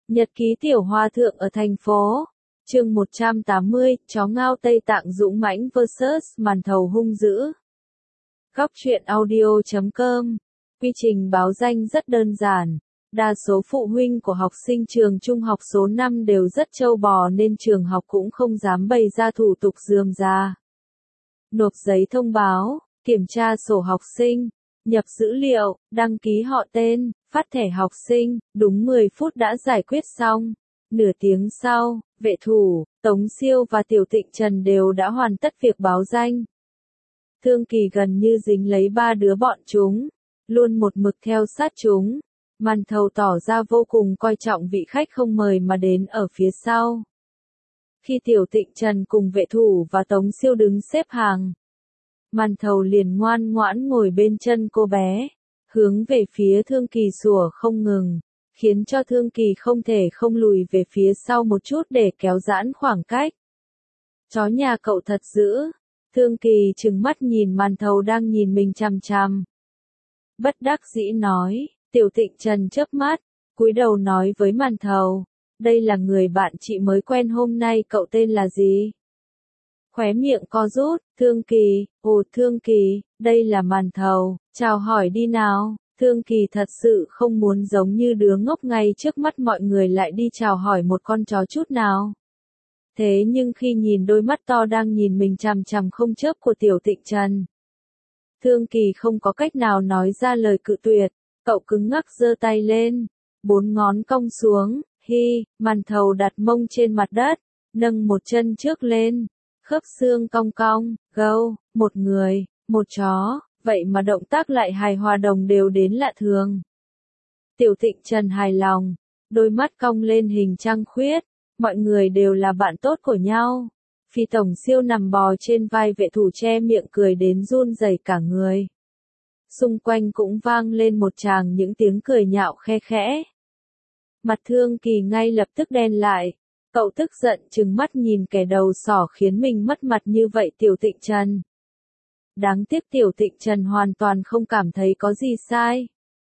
Nhật ký tiểu hòa thượng ở thành phố. Chương 180, chó ngao Tây Tạng dũng mãnh vs màn thầu hung dữ. Góc truyện audio.com. Quy trình báo danh rất đơn giản. Đa số phụ huynh của học sinh trường trung học số 5 đều rất trâu bò nên trường học cũng không dám bày ra thủ tục rườm rà. Nộp giấy thông báo, kiểm tra sổ học sinh, nhập dữ liệu, đăng ký họ tên, phát thẻ học sinh, đúng 10 phút đã giải quyết xong. Nửa tiếng sau, vệ thủ, Tống Siêu và Tiểu Tịnh Trần đều đã hoàn tất việc báo danh. Thương Kỳ gần như dính lấy ba đứa bọn chúng, luôn một mực theo sát chúng. Màn thầu tỏ ra vô cùng coi trọng vị khách không mời mà đến ở phía sau. Khi Tiểu Tịnh Trần cùng vệ thủ và Tống Siêu đứng xếp hàng, màn thầu liền ngoan ngoãn ngồi bên chân cô bé, hướng về phía Thương Kỳ sủa không ngừng, khiến cho Thương Kỳ không thể không lùi về phía sau một chút để kéo giãn khoảng cách. Chó nhà cậu thật dữ. Thương Kỳ trừng mắt nhìn màn thầu đang nhìn mình chằm chằm. Bất đắc dĩ nói, Tiểu Tịnh Trần chớp mắt, cúi đầu nói với màn thầu, đây là người bạn chị mới quen hôm nay, cậu tên là gì? Khóe miệng co rút, Thương Kỳ, Thương Kỳ, đây là màn thầu, chào hỏi đi nào. Thương Kỳ thật sự không muốn giống như đứa ngốc ngay trước mắt mọi người lại đi chào hỏi một con chó chút nào. Thế nhưng khi nhìn đôi mắt to đang nhìn mình chằm chằm không chớp của Tiểu Tịnh Trần, Thương Kỳ không có cách nào nói ra lời cự tuyệt, cậu cứng ngắc giơ tay lên, 4 ngón cong xuống, màn thầu đặt mông trên mặt đất, nâng một chân trước lên, khớp xương cong cong, một người, một chó, vậy mà động tác lại hài hòa đồng đều đến lạ thường. Tiểu Tịnh Trần hài lòng, đôi mắt cong lên hình trăng khuyết, mọi người đều là bạn tốt của nhau. Phi Tổng Siêu nằm bò trên vai vệ thủ che miệng cười đến run rẩy cả người. Xung quanh cũng vang lên một tràng những tiếng cười nhạo khe khẽ. Mặt Thương Kỳ ngay lập tức đen lại, cậu tức giận trừng mắt nhìn kẻ đầu sỏ khiến mình mất mặt như vậy Tiểu Tịnh Trần. Đáng tiếc Tiểu Tịnh Trần hoàn toàn không cảm thấy có gì sai.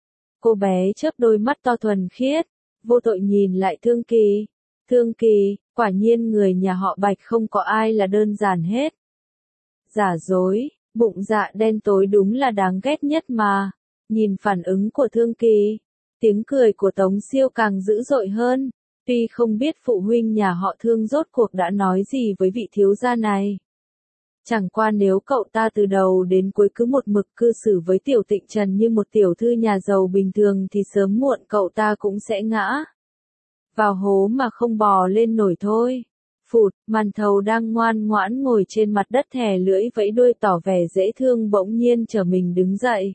Cô bé chớp đôi mắt to thuần khiết, vô tội nhìn lại Thương Kỳ. Thương Kỳ, quả nhiên người nhà họ Bạch không có ai là đơn giản hết. Giả dối, bụng dạ đen tối đúng là đáng ghét nhất mà. Nhìn phản ứng của Thương Kỳ, tiếng cười của Tống Siêu càng dữ dội hơn. Tuy không biết phụ huynh nhà họ Thương rốt cuộc đã nói gì với vị thiếu gia này. Chẳng qua nếu cậu ta từ đầu đến cuối cứ một mực cư xử với Tiểu Tịnh Trần như một tiểu thư nhà giàu bình thường thì sớm muộn cậu ta cũng sẽ ngã vào hố mà không bò lên nổi thôi. Phụt, màn thầu đang ngoan ngoãn ngồi trên mặt đất thè lưỡi vẫy đuôi tỏ vẻ dễ thương bỗng nhiên trở mình đứng dậy.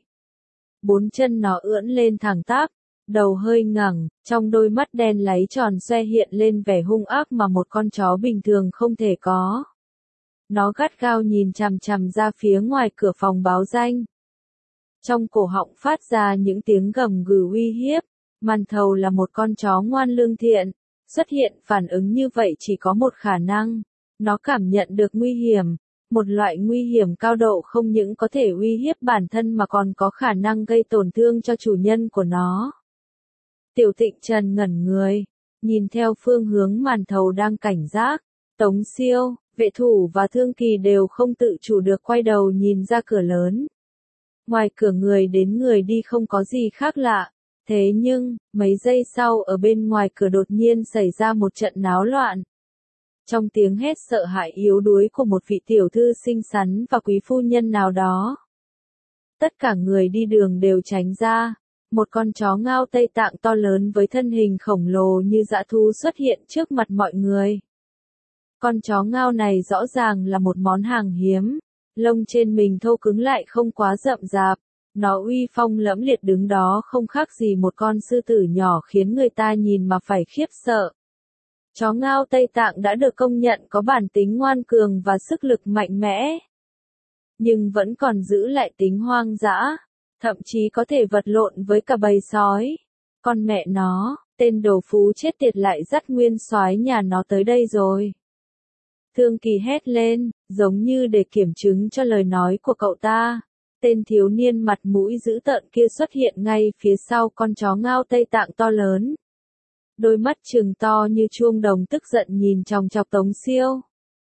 4 chân nó ưỡn lên thẳng tắp, đầu hơi ngẩng, trong đôi mắt đen láy tròn xoe hiện lên vẻ hung ác mà một con chó bình thường không thể có. Nó gắt gao nhìn chằm chằm ra phía ngoài cửa phòng báo danh. Trong cổ họng phát ra những tiếng gầm gừ uy hiếp. Màn thầu là một con chó ngoan lương thiện, xuất hiện phản ứng như vậy chỉ có một khả năng. Nó cảm nhận được nguy hiểm, một loại nguy hiểm cao độ không những có thể uy hiếp bản thân mà còn có khả năng gây tổn thương cho chủ nhân của nó. Tiểu Tịnh Trần ngẩn người, nhìn theo phương hướng màn thầu đang cảnh giác. Tống Siêu, vệ thủ và Thương Kỳ đều không tự chủ được quay đầu nhìn ra cửa lớn. Ngoài cửa người đến người đi không có gì khác lạ. Thế nhưng, mấy giây sau ở bên ngoài cửa đột nhiên xảy ra một trận náo loạn. Trong tiếng hét sợ hãi yếu đuối của một vị tiểu thư xinh xắn và quý phu nhân nào đó. Tất cả người đi đường đều tránh ra. Một con chó ngao Tây Tạng to lớn với thân hình khổng lồ như dã thú xuất hiện trước mặt mọi người. Con chó ngao này rõ ràng là một món hàng hiếm. Lông trên mình thô cứng lại không quá rậm rạp. Nó uy phong lẫm liệt đứng đó không khác gì một con sư tử nhỏ khiến người ta nhìn mà phải khiếp sợ. Chó ngao Tây Tạng đã được công nhận có bản tính ngoan cường và sức lực mạnh mẽ. Nhưng vẫn còn giữ lại tính hoang dã, thậm chí có thể vật lộn với cả bầy sói. Con mẹ nó, tên đồ phú chết tiệt lại dắt nguyên soái nhà nó tới đây rồi. Thương Kỳ hét lên, giống như để kiểm chứng cho lời nói của cậu ta. Tên thiếu niên mặt mũi dữ tợn kia xuất hiện ngay phía sau con chó ngao Tây Tạng to lớn. đôi mắt trừng to như chuông đồng tức giận nhìn chòng chọc Tống Siêu.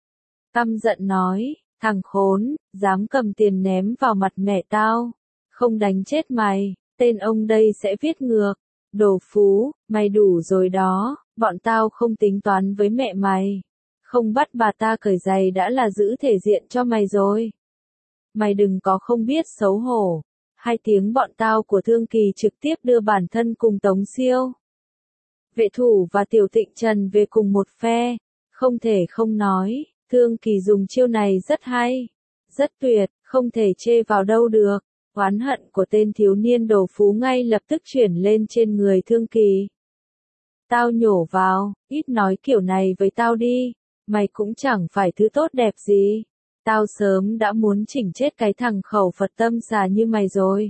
Căm giận nói, thằng khốn, dám cầm tiền ném vào mặt mẹ tao, không đánh chết mày, tên ông đây sẽ viết ngược, đồ phú, mày đủ rồi đó, bọn tao không tính toán với mẹ mày, không bắt bà ta cởi giày đã là giữ thể diện cho mày rồi. Mày đừng có không biết xấu hổ. Hai tiếng bọn tao của Thương Kỳ trực tiếp đưa bản thân cùng Tống Siêu, Vệ Thủ và Tiểu Tịnh Trần về cùng một phe, không thể không nói, Thương Kỳ dùng chiêu này rất hay, rất tuyệt, không thể chê vào đâu được. Oán hận của tên thiếu niên đồ phú ngay lập tức chuyển lên trên người Thương Kỳ. Tao nhổ vào, ít nói kiểu này với tao đi, mày cũng chẳng phải thứ tốt đẹp gì. Tao sớm đã muốn chỉnh chết cái thằng khẩu Phật tâm xà như mày rồi.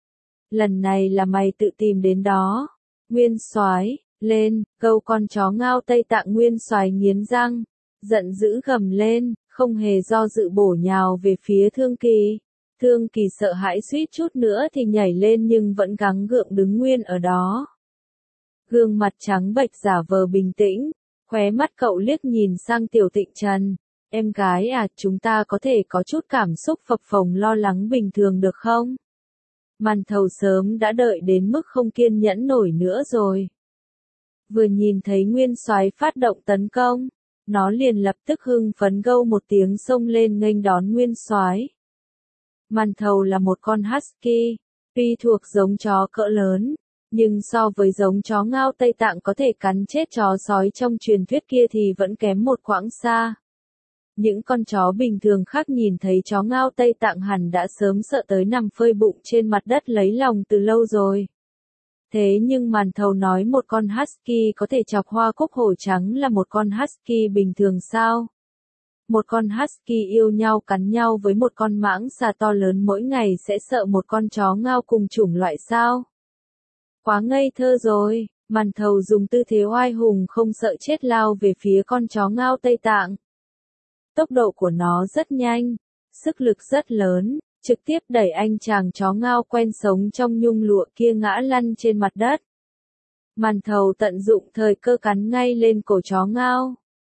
Lần này là mày tự tìm đến đó. Nguyên Soái, lên, câu con chó ngao Tây Tạng Nguyên Soái nghiến răng, giận dữ gầm lên, không hề do dự bổ nhào về phía Thương Kỳ. Thương Kỳ sợ hãi suýt chút nữa thì nhảy lên nhưng vẫn gắng gượng đứng nguyên ở đó. Gương mặt trắng bệch giả vờ bình tĩnh, khóe mắt cậu liếc nhìn sang Tiểu Tịnh Trần. Em gái à, chúng ta có thể có chút cảm xúc phập phồng lo lắng bình thường được không? Màn thầu sớm đã đợi đến mức không kiên nhẫn nổi nữa rồi. Vừa nhìn thấy Nguyên Soái phát động tấn công, nó liền lập tức hưng phấn gâu một tiếng xông lên nghênh đón Nguyên Soái. Màn thầu là một con husky, tuy thuộc giống chó cỡ lớn, nhưng so với giống chó ngao Tây Tạng có thể cắn chết chó sói trong truyền thuyết kia thì vẫn kém một quãng xa. Những con chó bình thường khác nhìn thấy chó ngao Tây Tạng hẳn đã sớm sợ tới nằm phơi bụng trên mặt đất lấy lòng từ lâu rồi. Thế nhưng màn thầu nói một con husky có thể chọc hoa cúc hổ trắng là một con husky bình thường sao? Một con husky yêu nhau cắn nhau với một con mãng xà to lớn mỗi ngày sẽ sợ một con chó ngao cùng chủng loại sao? Quá ngây thơ rồi, màn thầu dùng tư thế oai hùng không sợ chết lao về phía con chó ngao Tây Tạng. Tốc độ của nó rất nhanh, sức lực rất lớn, trực tiếp đẩy anh chàng chó ngao quen sống trong nhung lụa kia ngã lăn trên mặt đất. Màn thầu tận dụng thời cơ cắn ngay lên cổ chó ngao.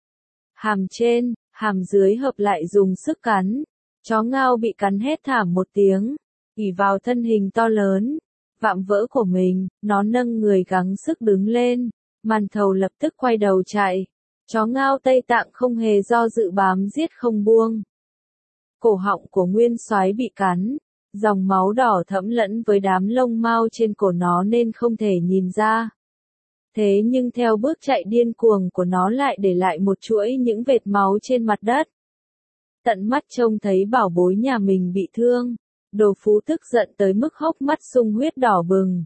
Hàm trên, hàm dưới hợp lại dùng sức cắn. Chó ngao bị cắn hét thảm một tiếng, ỉ vào thân hình to lớn, vạm vỡ của mình, nó nâng người gắng sức đứng lên. Màn thầu lập tức quay đầu chạy. Chó ngao Tây Tạng không hề do dự bám giết không buông. Cổ họng của Nguyên Soái bị cắn, dòng máu đỏ thẫm lẫn với đám lông mao trên cổ nó nên không thể nhìn ra. Thế nhưng theo bước chạy điên cuồng của nó lại để lại một chuỗi những vệt máu trên mặt đất. Tận mắt trông thấy bảo bối nhà mình bị thương, đồ phú tức giận tới mức hốc mắt sung huyết đỏ bừng.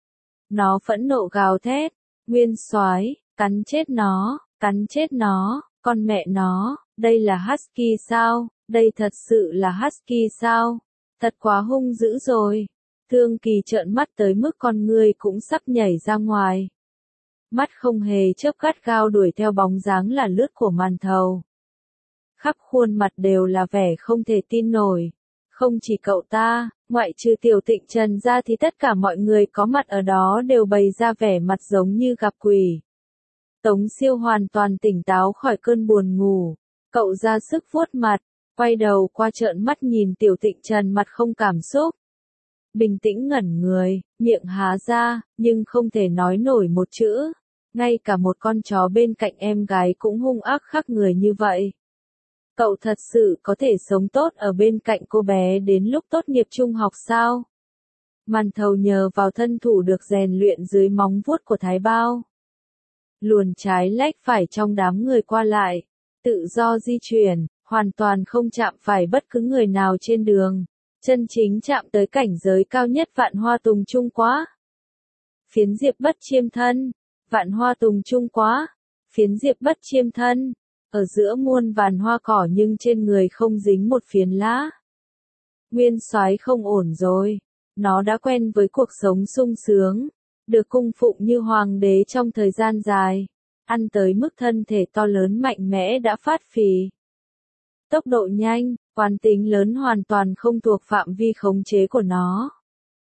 Nó phẫn nộ gào thét, Nguyên Soái, cắn chết nó, cắn chết nó, con mẹ nó, đây là husky sao, đây thật sự là husky sao, thật quá hung dữ rồi. Thương Kỳ trợn mắt tới mức con người cũng sắp nhảy ra ngoài. Mắt không hề chớp gắt gao đuổi theo bóng dáng là lướt của màn thầu. Khắp khuôn mặt đều là vẻ không thể tin nổi. Không chỉ cậu ta, ngoại trừ Tiểu Tịnh Trần ra thì tất cả mọi người có mặt ở đó đều bày ra vẻ mặt giống như gặp quỷ. Tống Siêu hoàn toàn tỉnh táo khỏi cơn buồn ngủ. Cậu ra sức vuốt mặt, quay đầu qua trợn mắt nhìn Tiểu Tịnh Trần mặt không cảm xúc. Bình tĩnh ngẩn người, miệng há ra, nhưng không thể nói nổi một chữ. Ngay cả một con chó bên cạnh em gái cũng hung ác khác người như vậy. Cậu thật sự có thể sống tốt ở bên cạnh cô bé đến lúc tốt nghiệp trung học sao? Màn thầu nhờ vào thân thủ được rèn luyện dưới móng vuốt của Thái Bao. Luồn trái lách phải trong đám người qua lại, tự do di chuyển, hoàn toàn không chạm phải bất cứ người nào trên đường. Chân chính chạm tới cảnh giới cao nhất Vạn Hoa Tùng Trung quá. Phiến diệp bất chiêm thân, Vạn Hoa Tùng Trung quá, phiến diệp bất chiêm thân, ở giữa muôn vàn hoa cỏ nhưng trên người không dính một phiến lá. Nguyên Soái không ổn rồi, nó đã quen với cuộc sống sung sướng, được cung phụng như hoàng đế trong thời gian dài, ăn tới mức thân thể to lớn mạnh mẽ đã phát phì. Tốc độ nhanh, quán tính lớn hoàn toàn không thuộc phạm vi khống chế của nó.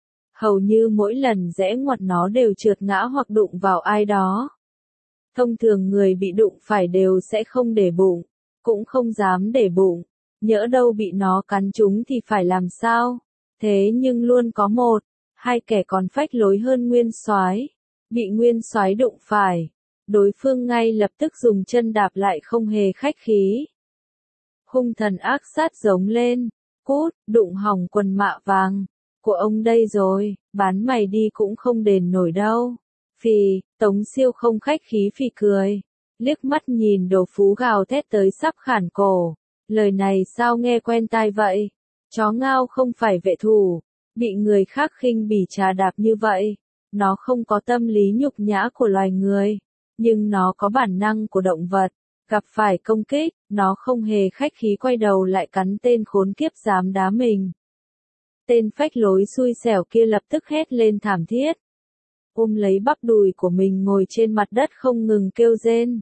hầu như mỗi lần rẽ ngoặt nó đều trượt ngã hoặc đụng vào ai đó. Thông thường người bị đụng phải đều sẽ không để bụng, cũng không dám để bụng, nhỡ đâu bị nó cắn trúng thì phải làm sao? Thế nhưng luôn có một, hai kẻ còn phách lối hơn Nguyên Soái, bị Nguyên Soái đụng phải, đối phương ngay lập tức dùng chân đạp lại không hề khách khí. Hung thần ác sát giống lên, cút, đụng hỏng quần mạ vàng của ông đây rồi, bán mày đi cũng không đền nổi đâu. Phì, Tống Siêu không khách khí phì cười, liếc mắt nhìn Đồ Phú gào thét tới sắp khản cổ. Lời này sao nghe quen tai vậy? Chó ngao không phải vệ thủ, bị người khác khinh bỉ trà đạp như vậy. Nó không có tâm lý nhục nhã của loài người, nhưng nó có bản năng của động vật. Gặp phải công kích, nó không hề khách khí quay đầu lại cắn tên khốn kiếp dám đá mình. Tên phách lối xui xẻo kia lập tức hét lên thảm thiết. Ôm lấy bắp đùi của mình ngồi trên mặt đất không ngừng kêu rên.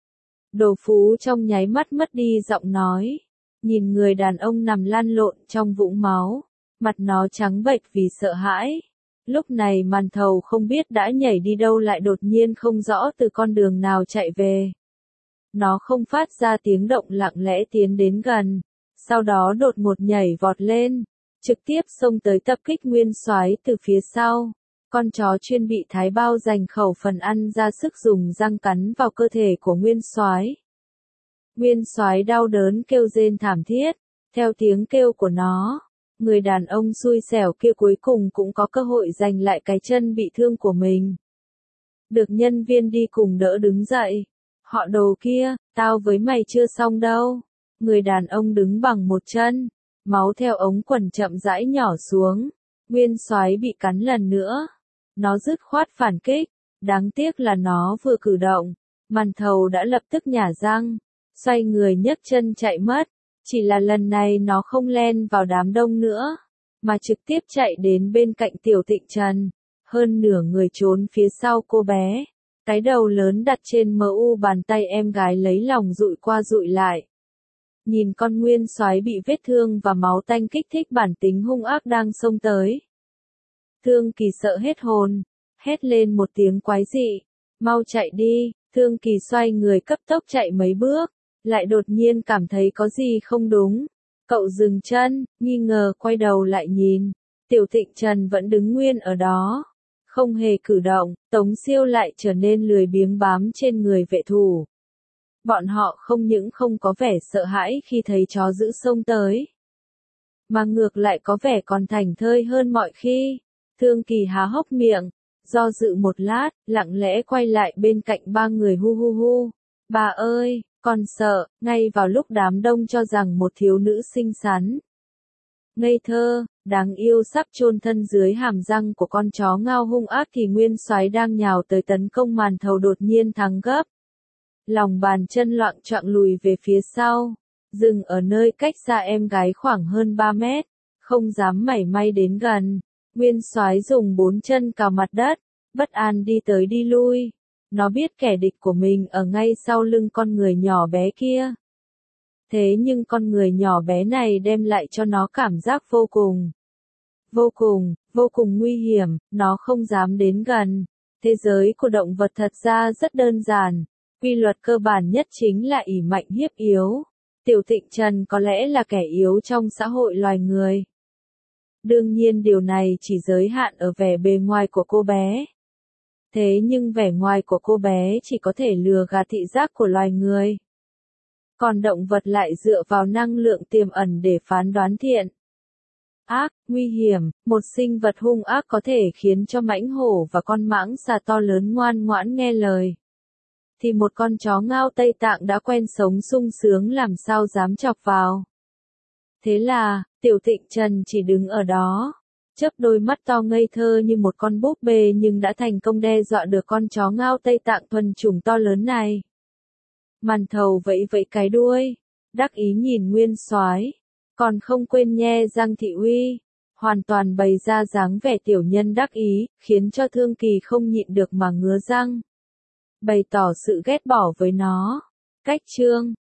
Đồ Phú trong nháy mắt mất đi giọng nói. Nhìn người đàn ông nằm lăn lộn trong vũng máu. Mặt nó trắng bệch vì sợ hãi. Lúc này Màn Thầu không biết đã nhảy đi đâu lại đột nhiên không rõ từ con đường nào chạy về. Nó không phát ra tiếng động lặng lẽ tiến đến gần. Sau đó đột ngột nhảy vọt lên. Trực tiếp xông tới tập kích Nguyên Soái từ phía sau. Con chó chuyên bị Thái Bao dành khẩu phần ăn ra sức dùng răng cắn vào cơ thể của Nguyên Soái. Nguyên Soái đau đớn kêu rên thảm thiết, theo tiếng kêu của nó, người đàn ông xui xẻo kia cuối cùng cũng có cơ hội giành lại cái chân bị thương của mình. Được nhân viên đi cùng đỡ đứng dậy. Họ Đồ kia, tao với mày chưa xong đâu. Người đàn ông đứng bằng một chân, máu theo ống quần chậm rãi nhỏ xuống. Nguyên Soái bị cắn lần nữa. Nó dứt khoát phản kích, đáng tiếc là nó vừa cử động, Màn Thầu đã lập tức nhả răng, xoay người nhấc chân chạy mất. Chỉ là lần này nó không len vào đám đông nữa, mà trực tiếp chạy đến bên cạnh Tiểu Tịnh Trần, hơn nửa người trốn phía sau cô bé. Cái đầu lớn đặt trên mu bàn tay em gái lấy lòng dụi qua dụi lại. Nhìn con Nguyên Soái bị vết thương và máu tanh kích thích bản tính hung ác đang xông tới. Thương Kỳ sợ hết hồn, hét lên một tiếng quái dị, mau chạy đi. Thương Kỳ xoay người cấp tốc chạy mấy bước, lại đột nhiên cảm thấy có gì không đúng. Cậu dừng chân, nghi ngờ quay đầu lại nhìn, Tiểu Tịnh Trần vẫn đứng nguyên ở đó, không hề cử động. Tống Siêu lại trở nên lười biếng bám trên người vệ thủ. Bọn họ không những không có vẻ sợ hãi khi thấy chó dữ xông tới, mà ngược lại có vẻ còn thảnh thơi hơn mọi khi. Thương Kỳ há hốc miệng, do dự một lát, lặng lẽ quay lại bên cạnh ba người hu hu hu. Bà ơi, con sợ, ngay vào lúc đám đông cho rằng một thiếu nữ xinh xắn, ngây thơ, đáng yêu sắp chôn thân dưới hàm răng của con chó ngao hung ác thì Nguyên Soái đang nhào tới tấn công Màn Thầu đột nhiên thắng gấp. Lòng bàn chân loạng choạng lùi về phía sau, dừng ở nơi cách xa em gái khoảng hơn 3 mét, không dám mảy may đến gần. Nguyên Soái dùng 4 chân cào mặt đất, bất an đi tới đi lui. Nó biết kẻ địch của mình ở ngay sau lưng con người nhỏ bé kia. Thế nhưng con người nhỏ bé này đem lại cho nó cảm giác vô cùng nguy hiểm, nó không dám đến gần. Thế giới của động vật thật ra rất đơn giản, quy luật cơ bản nhất chính là ỷ mạnh hiếp yếu. Tiểu Tịnh Trần có lẽ là kẻ yếu trong xã hội loài người. Đương nhiên điều này chỉ giới hạn ở vẻ bề ngoài của cô bé. Thế nhưng vẻ ngoài của cô bé chỉ có thể lừa gạt thị giác của loài người. Còn động vật lại dựa vào năng lượng tiềm ẩn để phán đoán thiện, ác, nguy hiểm. Một sinh vật hung ác có thể khiến cho mãnh hổ và con mãng xà to lớn ngoan ngoãn nghe lời. Thì một con chó ngao Tây Tạng đã quen sống sung sướng làm sao dám chọc vào. Thế là, Tiểu Tịnh Trần chỉ đứng ở đó, chớp đôi mắt to ngây thơ như một con búp bê nhưng đã thành công đe dọa được con chó ngao Tây Tạng thuần chủng to lớn này. Màn Thầu vẫy vẫy cái đuôi, đắc ý nhìn Nguyên Soái, còn không quên nhe răng thị uy, hoàn toàn bày ra dáng vẻ tiểu nhân đắc ý, khiến cho Thương Kỳ không nhịn được mà ngứa răng, bày tỏ sự ghét bỏ với nó. Cách chương